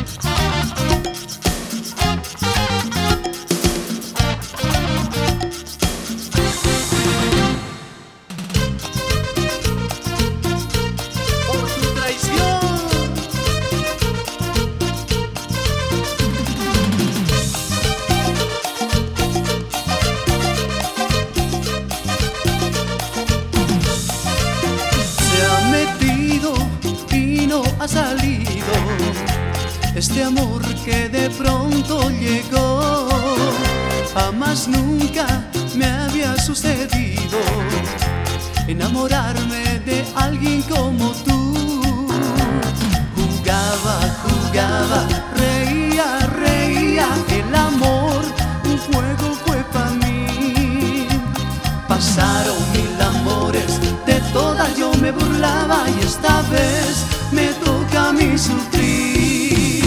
Ha salido este amor que de pronto llegó. Jamás nunca me había sucedido enamorarme de alguien como tú. Jugaba, jugaba, reía, reía, el amor un juego fue para mí. Pasaron mil amores, de todas yo me burlaba y esta vez me toca a mí sufrir.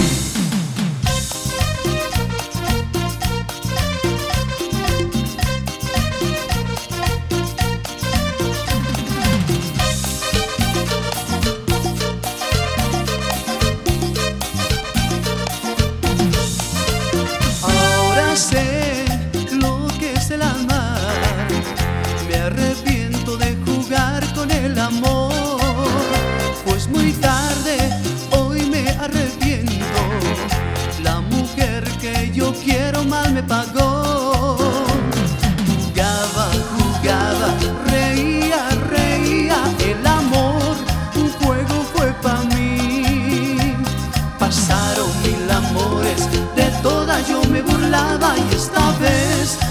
Ahora sé lo que es el amar, me arrepiento de jugar con el amor. Pues muy tarde, hoy me arrepiento, la mujer que yo quiero mal me pagó. Jugaba, jugaba, reía, reía, el amor un juego fue para mí. Pasaron mil amores, de todas yo me burlaba y esta vez